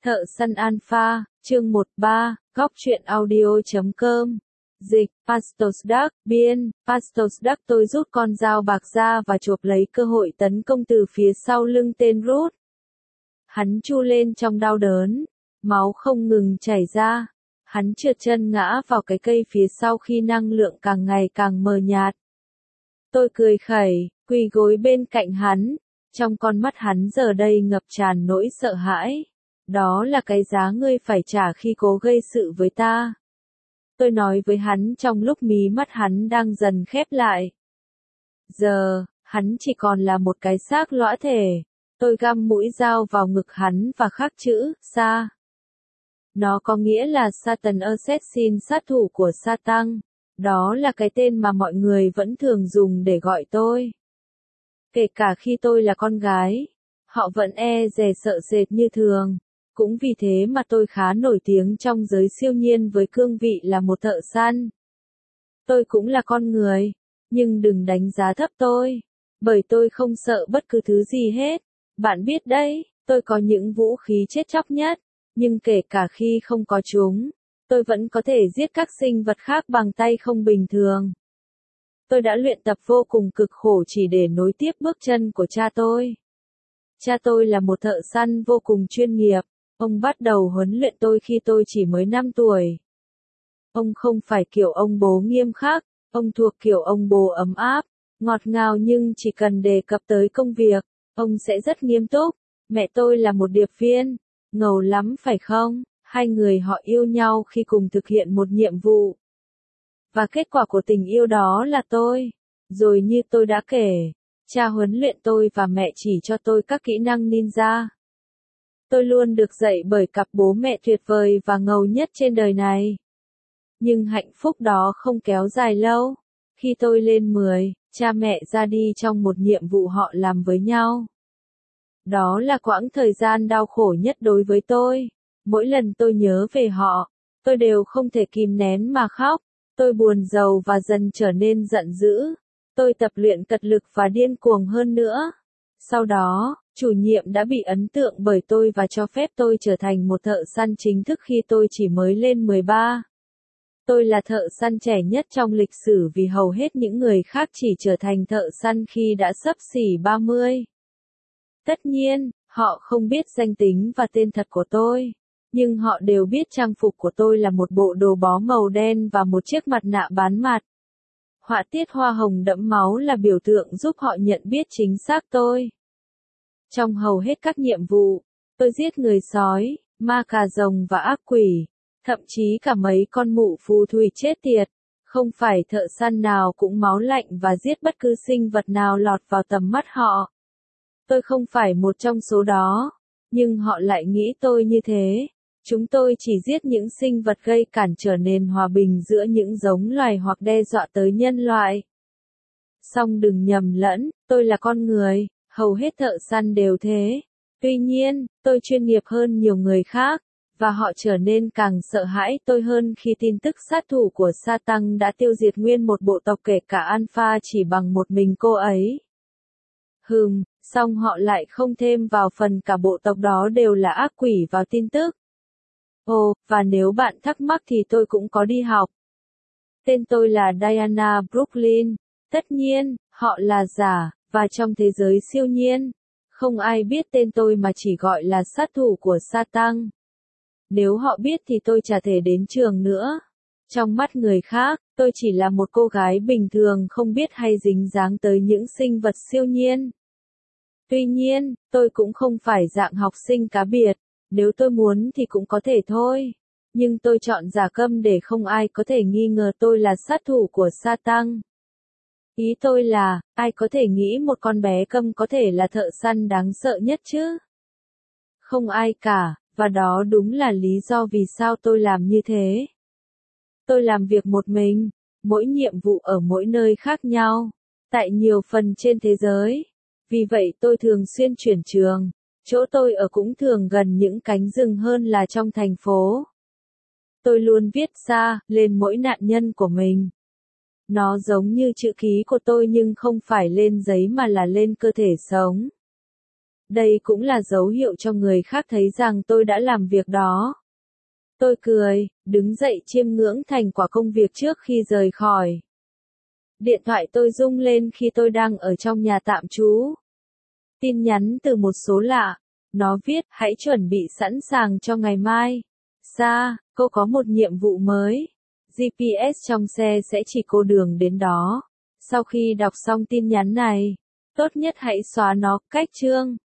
Thợ săn alpha, chương 13, góc truyện audio.com. Dịch, Pastos Duck, biên, Pastos Duck. Tôi rút con dao bạc ra và chộp lấy cơ hội tấn công từ phía sau lưng tên Ruth. Hắn chu lên trong đau đớn, máu không ngừng chảy ra. Hắn trượt chân ngã vào cái cây phía sau khi năng lượng càng ngày càng mờ nhạt. Tôi cười khẩy, quỳ gối bên cạnh hắn, trong con mắt hắn giờ đây ngập tràn nỗi sợ hãi. Đó là cái giá ngươi phải trả khi cố gây sự với ta. Tôi nói với hắn trong lúc mí mắt hắn đang dần khép lại. Giờ, hắn chỉ còn là một cái xác lõa thể. Tôi găm mũi dao vào ngực hắn và khắc chữ, Sa. Nó có nghĩa là Satan Assassin, sát thủ của Satan. Đó là cái tên mà mọi người vẫn thường dùng để gọi tôi. Kể cả khi tôi là con gái, họ vẫn e dè sợ sệt như thường. Cũng vì thế mà tôi khá nổi tiếng trong giới siêu nhiên với cương vị là một thợ săn. Tôi cũng là con người, nhưng đừng đánh giá thấp tôi, bởi tôi không sợ bất cứ thứ gì hết. Bạn biết đấy, tôi có những vũ khí chết chóc nhất, nhưng kể cả khi không có chúng, tôi vẫn có thể giết các sinh vật khác bằng tay không bình thường. Tôi đã luyện tập vô cùng cực khổ chỉ để nối tiếp bước chân của cha tôi. Cha tôi là một thợ săn vô cùng chuyên nghiệp. Ông bắt đầu huấn luyện tôi khi tôi chỉ mới 5 tuổi. Ông không phải kiểu ông bố nghiêm khắc, ông thuộc kiểu ông bố ấm áp, ngọt ngào, nhưng chỉ cần đề cập tới công việc, ông sẽ rất nghiêm túc. Mẹ tôi là một điệp viên, ngầu lắm phải không? Hai người họ yêu nhau khi cùng thực hiện một nhiệm vụ. Và kết quả của tình yêu đó là tôi. Rồi như tôi đã kể, cha huấn luyện tôi và mẹ chỉ cho tôi các kỹ năng ninja. Tôi luôn được dạy bởi cặp bố mẹ tuyệt vời và ngầu nhất trên đời này. Nhưng hạnh phúc đó không kéo dài lâu. Khi tôi lên 10, cha mẹ ra đi trong một nhiệm vụ họ làm với nhau. Đó là quãng thời gian đau khổ nhất đối với tôi. Mỗi lần tôi nhớ về họ, tôi đều không thể kìm nén mà khóc. Tôi buồn rầu và dần trở nên giận dữ. Tôi tập luyện cật lực và điên cuồng hơn nữa. Sau đó, chủ nhiệm đã bị ấn tượng bởi tôi và cho phép tôi trở thành một thợ săn chính thức khi tôi chỉ mới lên 13. Tôi là thợ săn trẻ nhất trong lịch sử vì hầu hết những người khác chỉ trở thành thợ săn khi đã xấp xỉ 30. Tất nhiên, họ không biết danh tính và tên thật của tôi, nhưng họ đều biết trang phục của tôi là một bộ đồ bó màu đen và một chiếc mặt nạ bán mặt. Họa tiết hoa hồng đẫm máu là biểu tượng giúp họ nhận biết chính xác tôi. Trong hầu hết các nhiệm vụ, tôi giết người sói, ma cà rồng và ác quỷ, thậm chí cả mấy con mụ phù thủy chết tiệt. Không phải thợ săn nào cũng máu lạnh và giết bất cứ sinh vật nào lọt vào tầm mắt họ. Tôi không phải một trong số đó, nhưng họ lại nghĩ tôi như thế. Chúng tôi chỉ giết những sinh vật gây cản trở nền hòa bình giữa những giống loài hoặc đe dọa tới nhân loại. Song đừng nhầm lẫn, tôi là con người. Hầu hết thợ săn đều thế. Tuy nhiên, tôi chuyên nghiệp hơn nhiều người khác, và họ trở nên càng sợ hãi tôi hơn khi tin tức sát thủ của Satan đã tiêu diệt nguyên một bộ tộc kể cả Alpha chỉ bằng một mình cô ấy. Song họ lại không thêm vào phần cả bộ tộc đó đều là ác quỷ vào tin tức. Ồ, và nếu bạn thắc mắc thì tôi cũng có đi học. Tên tôi là Diana Brooklyn. Tất nhiên, họ là giả. Và trong thế giới siêu nhiên, không ai biết tên tôi mà chỉ gọi là sát thủ của Satan. Nếu họ biết thì tôi chả thể đến trường nữa. Trong mắt người khác, tôi chỉ là một cô gái bình thường không biết hay dính dáng tới những sinh vật siêu nhiên. Tuy nhiên, tôi cũng không phải dạng học sinh cá biệt, nếu tôi muốn thì cũng có thể thôi. Nhưng tôi chọn giả câm để không ai có thể nghi ngờ tôi là sát thủ của Satan. Ý tôi là, ai có thể nghĩ một con bé câm có thể là thợ săn đáng sợ nhất chứ? Không ai cả, và đó đúng là lý do vì sao tôi làm như thế. Tôi làm việc một mình, mỗi nhiệm vụ ở mỗi nơi khác nhau, tại nhiều phần trên thế giới. Vì vậy tôi thường xuyên chuyển trường, chỗ tôi ở cũng thường gần những cánh rừng hơn là trong thành phố. Tôi luôn viết Sa lên mỗi nạn nhân của mình. Nó giống như chữ ký của tôi nhưng không phải lên giấy mà là lên cơ thể sống. Đây cũng là dấu hiệu cho người khác thấy rằng tôi đã làm việc đó. Tôi cười, đứng dậy chiêm ngưỡng thành quả công việc trước khi rời khỏi. Điện thoại tôi rung lên khi tôi đang ở trong nhà tạm trú. Tin nhắn từ một số lạ. Nó viết, hãy chuẩn bị sẵn sàng cho ngày mai. Sa, cô có một nhiệm vụ mới. GPS trong xe sẽ chỉ cô đường đến đó. Sau khi đọc xong tin nhắn này, tốt nhất hãy xóa nó, cách chương.